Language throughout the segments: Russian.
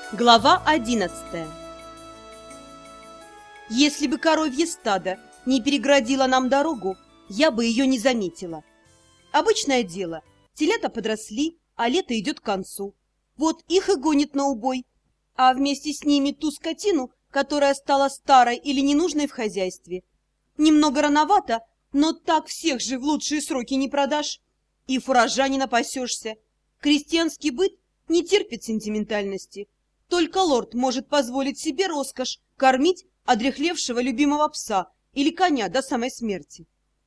Глава 11. Если бы коровье стадо не переградило нам дорогу, я бы ее не заметила. Обычное дело, телята подросли, а лето идет к концу. Вот их и гонит на убой, а вместе с ними ту скотину, которая стала старой или ненужной в хозяйстве. Немного рановато, но так всех же в лучшие сроки не продашь, и фуража не напасешься. Крестьянский быт не терпит сентиментальности. Только лорд может позволить себе роскошь кормить одряхлевшего любимого пса или коня до самой смерти.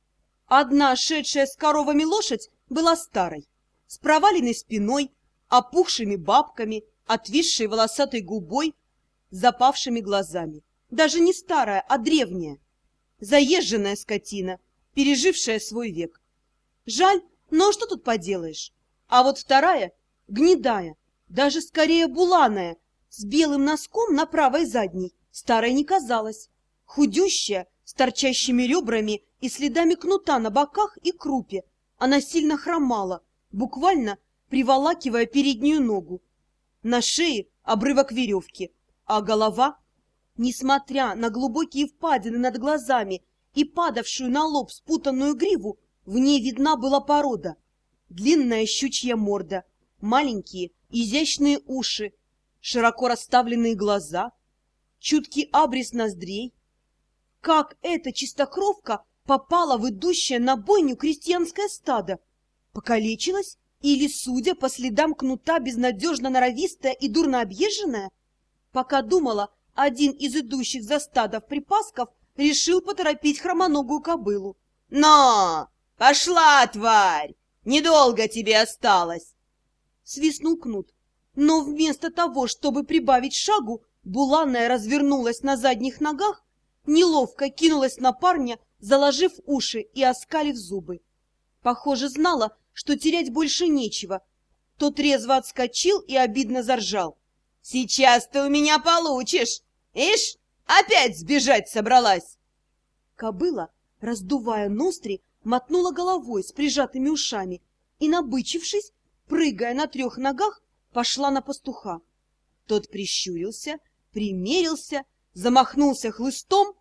Одна шедшая с коровами лошадь была старой, с проваленной спиной, опухшими бабками, отвисшей волосатой губой, запавшими глазами. Даже не старая, а древняя. Заезженная скотина, пережившая свой век. Жаль, но что тут поделаешь? А вот вторая, гнедая, даже скорее буланая, с белым носком на правой задней, старой не казалась. Худющая, с торчащими ребрами и следами кнута на боках и крупе, она сильно хромала, буквально приволакивая переднюю ногу. На шее обрывок веревки, а голова, несмотря на глубокие впадины над глазами и падавшую на лоб спутанную гриву, в ней видна была порода. Длинная щучья морда, маленькие изящные уши, широко расставленные глаза, чуткий абрис ноздрей. Как эта чистокровка попала в идущее на бойню крестьянское стадо? Покалечилась или, судя по следам кнута, безнадежно норовистая и дурно объезженная? Пока думала, один из идущих за стадо припасков решил поторопить хромоногую кобылу. «Но! Пошла, тварь! Недолго тебе осталось!» Свистнул кнут. Но вместо того, чтобы прибавить шагу, буланая развернулась на задних ногах, неловко кинулась на парня, заложив уши и оскалив зубы. Похоже, знала, что терять больше нечего. Тот резво отскочил и обидно заржал. «Сейчас ты у меня получишь! Ишь, опять сбежать собралась!» Кобыла, раздувая ноздри, мотнула головой с прижатыми ушами и, набычившись, прыгая на 3 ногах, пошла на пастуха. Тот прищурился, примерился, замахнулся хлыстом.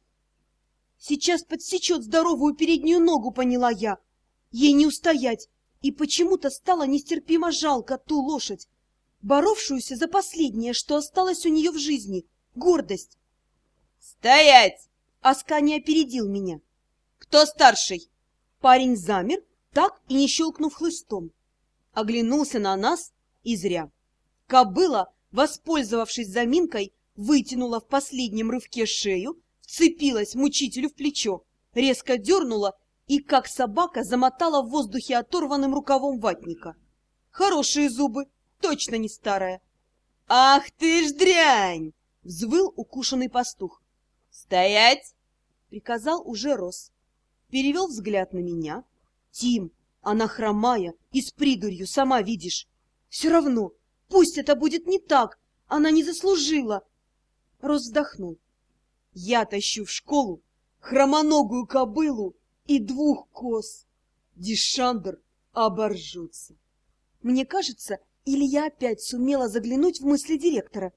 Сейчас подсечет здоровую переднюю ногу, поняла я. Ей не устоять, и почему-то стало нестерпимо жалко ту лошадь, боровшуюся за последнее, что осталось у нее в жизни — гордость. «Стоять!» — Аскани опередил меня. «Кто старший?» Парень замер, так и не щелкнув хлыстом. Оглянулся на нас и зря. Кобыла, воспользовавшись заминкой, вытянула в последнем рывке шею, вцепилась мучителю в плечо, резко дернула и, как собака, замотала в воздухе оторванным рукавом ватника. Хорошие зубы, точно не старая. «Ах ты ж дрянь!» — взвыл укушенный пастух. «Стоять!» — приказал уже Рос. Перевел взгляд на меня. «Тим, она хромая и с придурью, сама видишь. Все равно, пусть это будет не так, она не заслужила». Рос вздохнул. «Я тащу в школу хромоногую кобылу и 2 коз. Дишандр оборжутся». Мне кажется, или я опять сумела заглянуть в мысли директора.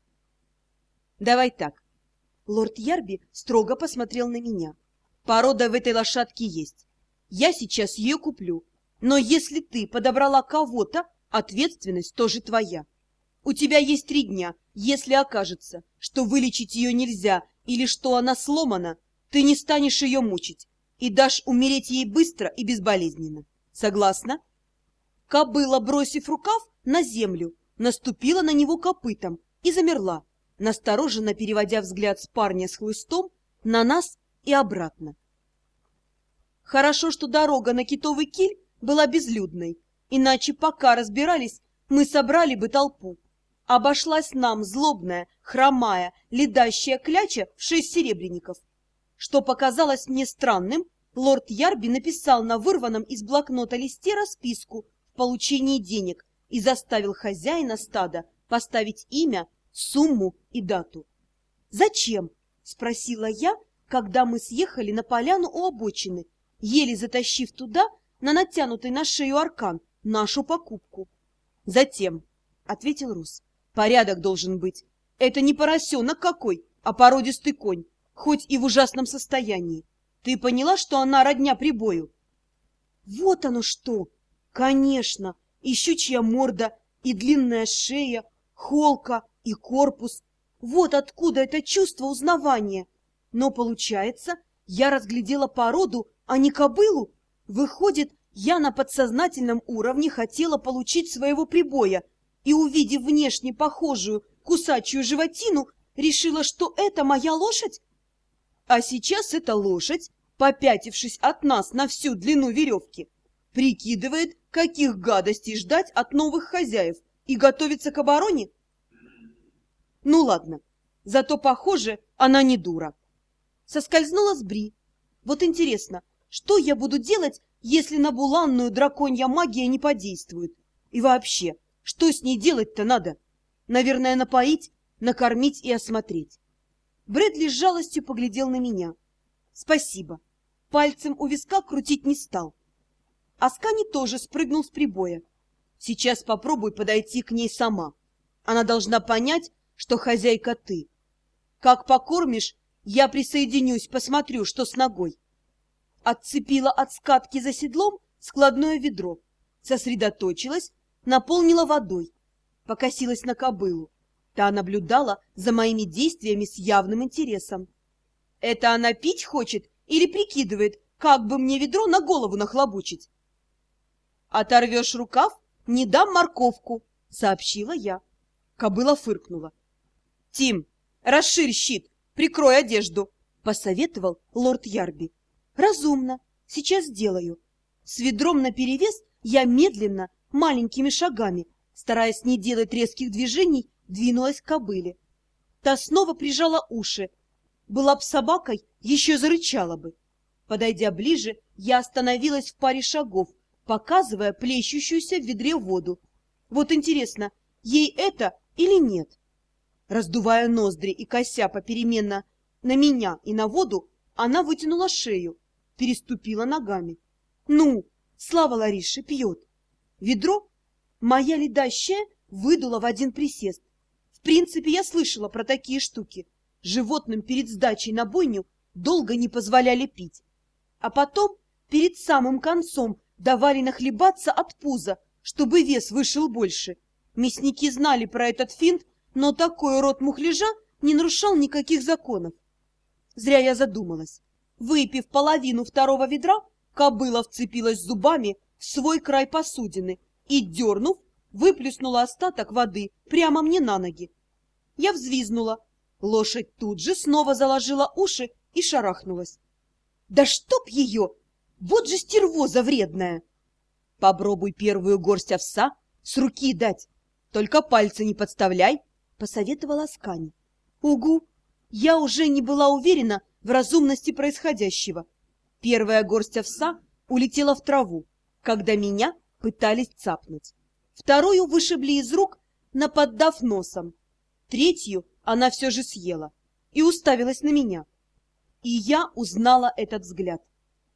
«Давай так». Лорд Ярби строго посмотрел на меня. «Порода в этой лошадке есть. Я сейчас ее куплю. Но если ты подобрала кого-то, ответственность тоже твоя. У тебя есть 3 дня. Если окажется, что вылечить ее нельзя или что она сломана, ты не станешь ее мучить и дашь умереть ей быстро и безболезненно. Согласна?» Кобыла, бросив рукав на землю, наступила на него копытом и замерла, настороженно переводя взгляд с парня с хлыстом на нас и обратно. Хорошо, что дорога на Китовый киль была безлюдной, иначе пока разбирались, мы собрали бы толпу. Обошлась нам злобная, хромая, ледащая кляча в 6 серебряников. Что показалось мне странным, лорд Ярби написал на вырванном из блокнота листе расписку в получении денег и заставил хозяина стада поставить имя, сумму и дату. «Зачем?» — спросила я, когда мы съехали на поляну у обочины, еле затащив туда, на натянутый на шею аркан, нашу покупку. «Затем», — ответил Рус, — «порядок должен быть. Это не поросенок какой, а породистый конь, хоть и в ужасном состоянии. Ты поняла, что она родня прибою? Вот оно что! Конечно, и щучья морда, и длинная шея, холка, и корпус. Вот откуда это чувство узнавания. Но, получается, я разглядела породу, а не кобылу. Выходит, я на подсознательном уровне хотела получить своего прибоя и, увидев внешне похожую кусачую животину, решила, что это моя лошадь? А сейчас эта лошадь, попятившись от нас на всю длину веревки, прикидывает, каких гадостей ждать от новых хозяев и готовится к обороне? Ну ладно, зато, похоже, она не дура. Соскользнула с Бри. Вот интересно, что я буду делать, если на буланную драконья магия не подействует? И вообще, что с ней делать-то надо? Наверное, напоить, накормить и осмотреть. Брэдли с жалостью поглядел на меня. Спасибо. Пальцем у виска крутить не стал. Аскани тоже спрыгнул с прибоя. Сейчас попробуй подойти к ней сама. Она должна понять, что хозяйка ты. Как покормишь, я присоединюсь, посмотрю, что с ногой. Отцепила от скатки за седлом складное ведро, сосредоточилась, наполнила водой, покосилась на кобылу. Та наблюдала за моими действиями с явным интересом. Это она пить хочет или прикидывает, как бы мне ведро на голову нахлобучить? Оторвешь рукав, не дам морковку, сообщила я. Кобыла фыркнула. Тим, расширь щит, прикрой одежду, посоветовал лорд Ярби. Разумно, сейчас сделаю. С ведром наперевес я медленно, маленькими шагами, стараясь не делать резких движений, двинулась к кобыле. Та снова прижала уши. Была б собакой, еще зарычала бы. Подойдя ближе, я остановилась в паре шагов, показывая плещущуюся в ведре воду. Вот интересно, ей это или нет? Раздувая ноздри и кося попеременно на меня и на воду, она вытянула шею, переступила ногами. Ну, слава Ларише, пьет. Ведро моя ледащая выдула в один присест. В принципе, я слышала про такие штуки. Животным перед сдачей на бойню долго не позволяли пить. А потом, перед самым концом, давали нахлебаться от пуза, чтобы вес вышел больше. Мясники знали про этот финт, но такой род мухляжа не нарушал никаких законов. Зря я задумалась. Выпив половину второго ведра, кобыла вцепилась зубами в свой край посудины и, дернув, выплеснула остаток воды прямо мне на ноги. Я взвизнула. Лошадь тут же снова заложила уши и шарахнулась. Да чтоб ее! Вот же стервоза вредная! Попробуй первую горсть овса с руки дать. Только пальцы не подставляй, посоветовала Аскани. Угу! Я уже не была уверена в разумности происходящего. Первая горсть овса улетела в траву, когда меня пытались цапнуть. Вторую вышибли из рук, наподдав носом. Третью она все же съела и уставилась на меня. И я узнала этот взгляд.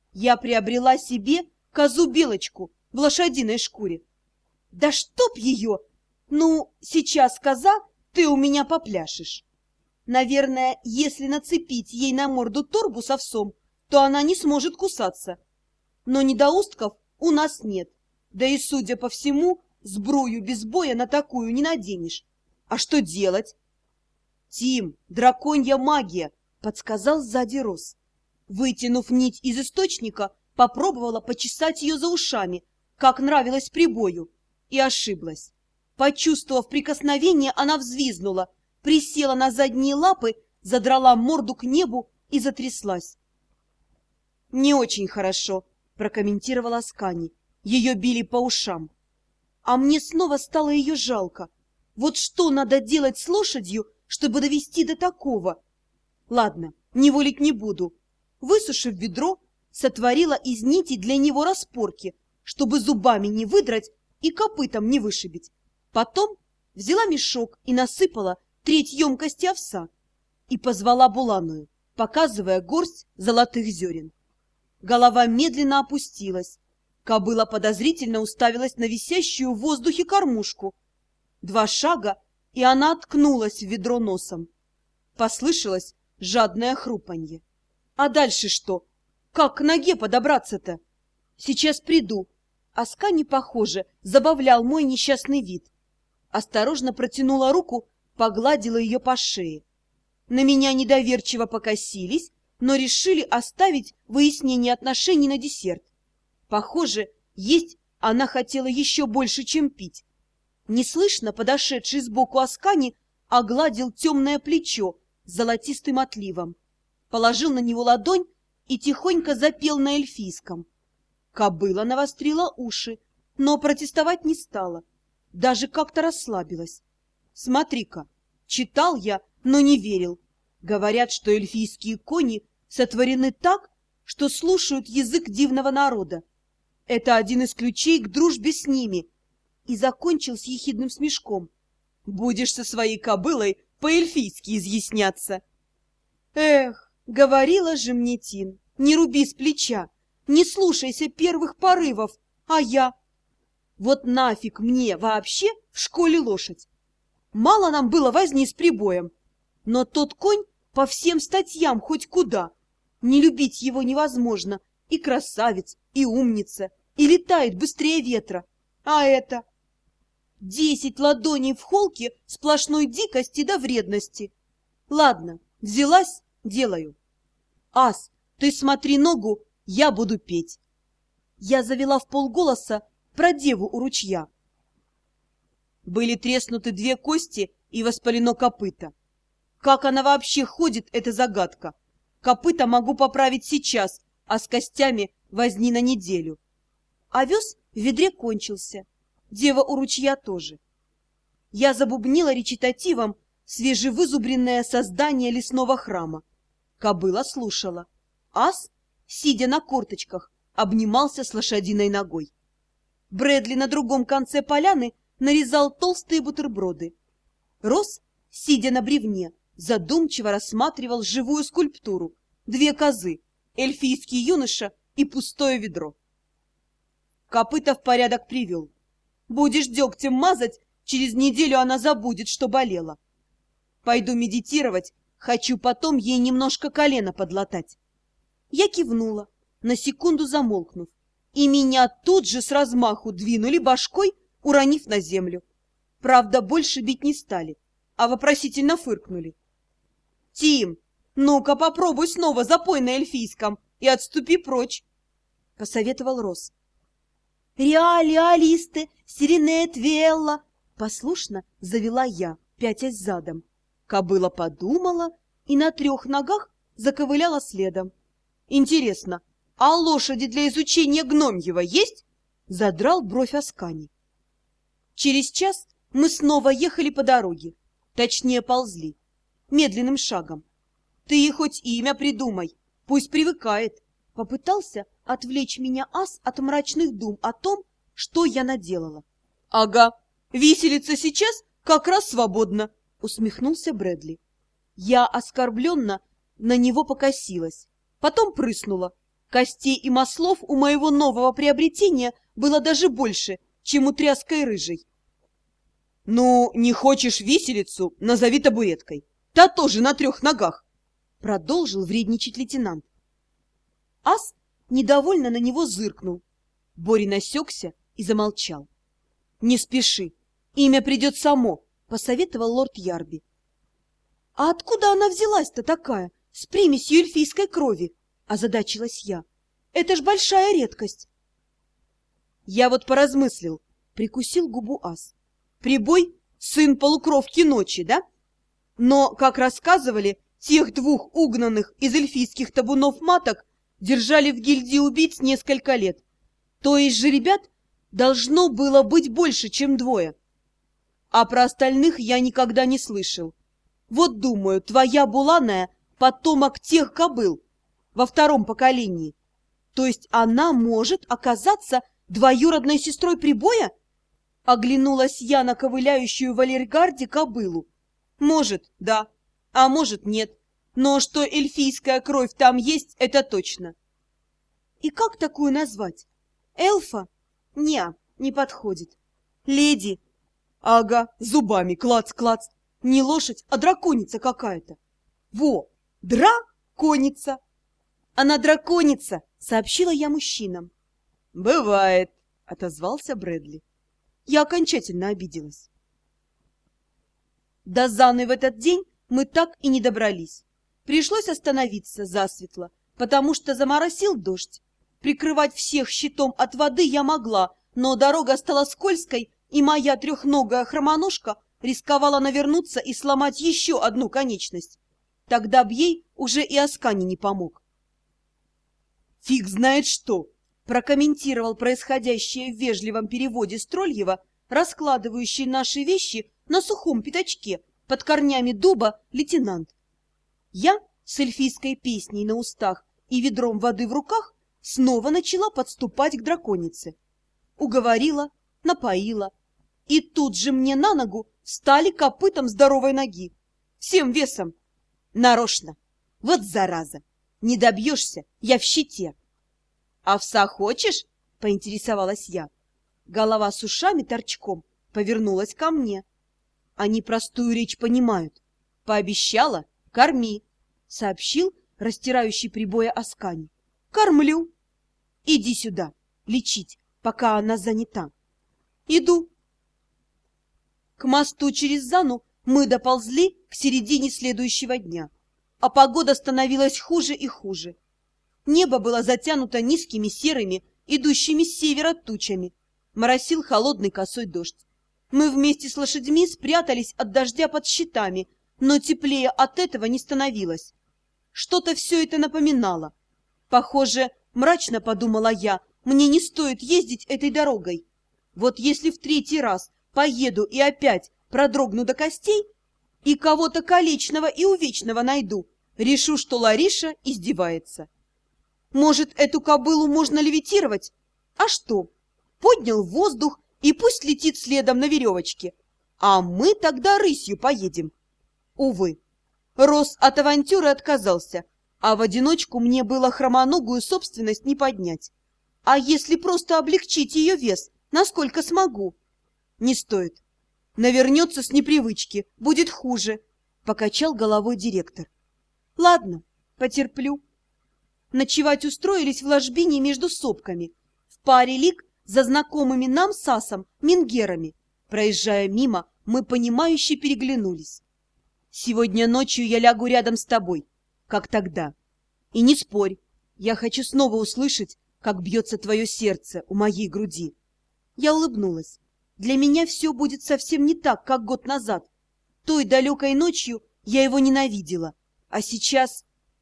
Я приобрела себе козу-белочку в лошадиной шкуре. Да чтоб ее! Ну, сейчас, коза, ты у меня попляшешь. Наверное, если нацепить ей на морду торбу с овсом, то она не сможет кусаться. Но недоустков у нас нет. Да и, судя по всему, сбрую без боя на такую не наденешь. А что делать? Тим, драконья магия, подсказал сзади Рос. Вытянув нить из источника, попробовала почесать ее за ушами, как нравилось прибою, и ошиблась. Почувствовав прикосновение, она взвизгнула, присела на задние лапы, задрала морду к небу и затряслась. «Не очень хорошо», — прокомментировала Аскани. Ее били по ушам. А мне снова стало ее жалко. Вот что надо делать с лошадью, чтобы довести до такого? Ладно, неволить не буду. Высушив ведро, сотворила из нити для него распорки, чтобы зубами не выдрать и копытом не вышибить. Потом взяла мешок и насыпала треть емкости овса и позвала буланую, показывая горсть золотых зерен. Голова медленно опустилась. Кобыла подозрительно уставилась на висящую в воздухе кормушку. 2 шага, и она ткнулась в ведро носом. Послышалось жадное хрупанье. А дальше что? Как к ноге подобраться-то? Сейчас приду. Аскани, похоже, забавлял мой несчастный вид. Осторожно протянула руку, погладила ее по шее. На меня недоверчиво покосились, но решили оставить выяснение отношений на десерт. Похоже, есть она хотела еще больше, чем пить. Неслышно подошедший сбоку Аскани огладил темное плечо с золотистым отливом, положил на него ладонь и тихонько запел на эльфийском. Кобыла навострила уши, но протестовать не стала, даже как-то расслабилась. Смотри-ка, читал я, но не верил. Говорят, что эльфийские кони сотворены так, что слушают язык дивного народа. Это один из ключей к дружбе с ними. И закончил с ехидным смешком. Будешь со своей кобылой по-эльфийски изъясняться. Эх, говорила же мне Тин, не руби с плеча, не слушайся первых порывов, а я... Вот нафиг мне вообще в школе лошадь. Мало нам было возни с прибоем, но тот конь по всем статьям хоть куда. Не любить его невозможно, и красавец, и умница, и летает быстрее ветра. А это... 10 ладоней в холке сплошной дикости до вредности. Ладно, взялась, делаю. Ас, ты смотри ногу, я буду петь. Я завела в полголоса про деву у ручья. Были треснуты 2 кости и воспалено копыто. Как она вообще ходит, это загадка. Копыта могу поправить сейчас, а с костями возни на неделю. Овес в ведре кончился. Дева у ручья тоже. Я забубнила речитативом свежевызубренное создание лесного храма. Кобыла слушала. Ас, сидя на корточках, обнимался с лошадиной ногой. Брэдли на другом конце поляны нарезал толстые бутерброды. Рос, сидя на бревне, задумчиво рассматривал живую скульптуру. 2 козы, эльфийский юноша и пустое ведро. Копыта в порядок привел. Будешь дегтем мазать, через неделю она забудет, что болела. Пойду медитировать, хочу потом ей немножко колено подлатать. Я кивнула, на секунду замолкнув, и меня тут же с размаху двинули башкой, уронив на землю. Правда, больше бить не стали, а вопросительно фыркнули. — Тим, ну-ка попробуй снова запой на эльфийском и отступи прочь, — посоветовал Рос. «Реали, алисты, сиренет, велла!» Послушно завела я, пятясь задом. Кобыла подумала и на 3 ногах заковыляла следом. «Интересно, а лошади для изучения гномьего есть?» Задрал бровь Аскани. Через час мы снова ехали по дороге, точнее ползли, медленным шагом. «Ты ей хоть имя придумай, пусть привыкает!» Попытался отвлечь меня Ас от мрачных дум о том, что я наделала. — Ага, виселица сейчас как раз свободна, — усмехнулся Брэдли. Я оскорбленно на него покосилась, потом прыснула. Костей и маслов у моего нового приобретения было даже больше, чем у тряской рыжей. — Ну, не хочешь виселицу, назови табуреткой. Та тоже на 3 ногах, — продолжил вредничать лейтенант. Ас недовольно на него зыркнул. Боря насекся и замолчал. — Не спеши, имя придет само, — посоветовал лорд Ярби. — А откуда она взялась-то такая, с примесью эльфийской крови? — озадачилась я. — Это ж большая редкость. Я вот поразмыслил, — прикусил губу Ас. Прибой — сын полукровки ночи, да? Но, как рассказывали, тех 2 угнанных из эльфийских табунов маток держали в гильдии убийц несколько лет. То есть же ребят должно было быть больше, чем 2. А про остальных я никогда не слышал. Вот, думаю, твоя Буланая — потомок тех кобыл во 2 поколении. То есть она может оказаться двоюродной сестрой Прибоя? Оглянулась я на ковыляющую в арьергарде кобылу. Может, да, а может, нет. Но что эльфийская кровь там есть, это точно. И как такую назвать? Эльфа? Не подходит. Леди? Ага, зубами клац-клац. Не лошадь, а драконица какая-то. Во, драконица. Она драконица, сообщила я мужчинам. Бывает, отозвался Брэдли. Я окончательно обиделась. До Заны в этот день мы так и не добрались. Пришлось остановиться засветло, потому что заморосил дождь. Прикрывать всех щитом от воды я могла, но дорога стала скользкой, и моя трехногая хромоножка рисковала навернуться и сломать еще одну конечность. Тогда б ей уже и Аскани не помог. «Фиг знает что!» – прокомментировал происходящее в вежливом переводе Строльева, раскладывающий наши вещи на сухом пятачке под корнями дуба лейтенант. Я с эльфийской песней на устах и ведром воды в руках снова начала подступать к драконице. Уговорила, напоила. И тут же мне на ногу встали копытом здоровой ноги. Всем весом. Нарочно. Вот зараза. Не добьешься, я в щите. Овса хочешь? Поинтересовалась я. Голова с ушами торчком повернулась ко мне. Они простую речь понимают. Пообещала — корми, сообщил растирающий прибоя Аскани. Кормлю. Иди сюда, лечить, пока она занята. Иду. К мосту через Зану мы доползли к середине следующего дня, а погода становилась хуже и хуже. Небо было затянуто низкими серыми, идущими с севера тучами. Моросил холодный косой дождь. Мы вместе с лошадьми спрятались от дождя под щитами, но теплее от этого не становилось. Что-то все это напоминало. Похоже, мрачно подумала я, мне не стоит ездить этой дорогой. Вот если в третий раз поеду и опять продрогну до костей, и кого-то колечного и увечного найду, решу, что Лариша издевается. Может, эту кобылу можно левитировать? А что? Поднял в воздух и пусть летит следом на веревочке. А мы тогда рысью поедем. Увы, Рос от авантюры отказался, а в одиночку мне было хромоногую собственность не поднять. А если просто облегчить ее вес, насколько смогу? Не стоит. Навернется с непривычки, будет хуже, покачал головой директор. Ладно, потерплю. Ночевать устроились в ложбине между сопками, в паре лиг за знакомыми нам с Асом мингерами. Проезжая мимо, мы понимающе переглянулись. Сегодня ночью я лягу рядом с тобой, как тогда. И не спорь, я хочу снова услышать, как бьется твое сердце у моей груди. Я улыбнулась. Для меня все будет совсем не так, как год назад. Той далекой ночью я его ненавидела. А сейчас...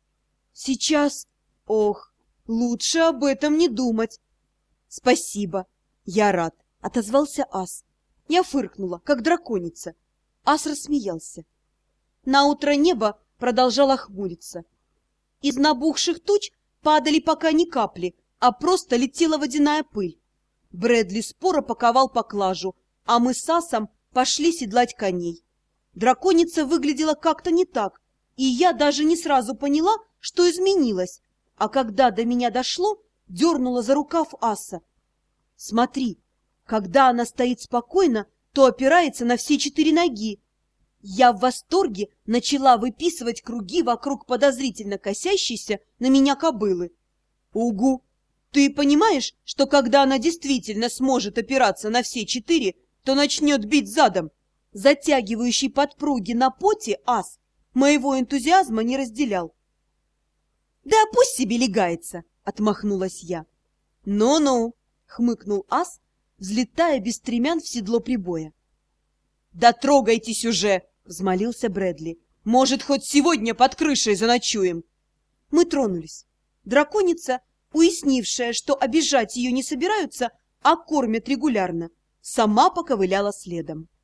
Ох, лучше об этом не думать. Спасибо, я рад, отозвался Ас. Я фыркнула, как драконица. Ас рассмеялся. Наутро небо продолжало хмуриться. Из набухших туч падали пока не капли, а просто летела водяная пыль. Брэдли споро паковал поклажу, а мы с Асом пошли седлать коней. Драконица выглядела как-то не так, и я даже не сразу поняла, что изменилось, а когда до меня дошло, дернула за рукав Аса. Смотри, когда она стоит спокойно, то опирается на все 4 ноги. Я в восторге начала выписывать круги вокруг подозрительно косящейся на меня кобылы. Угу! Ты понимаешь, что когда она действительно сможет опираться на все 4, то начнет бить задом? Затягивающий подпруги на поте Ас моего энтузиазма не разделял. «Да пусть себе легается!» — отмахнулась я. «Ну-ну!» — хмыкнул Ас, взлетая без стремян в седло прибоя. «Да трогайтесь уже!» — взмолился Брэдли. «Может, хоть сегодня под крышей заночуем?» Мы тронулись. Драконица, уяснившая, что обижать ее не собираются, а кормят регулярно, сама поковыляла следом.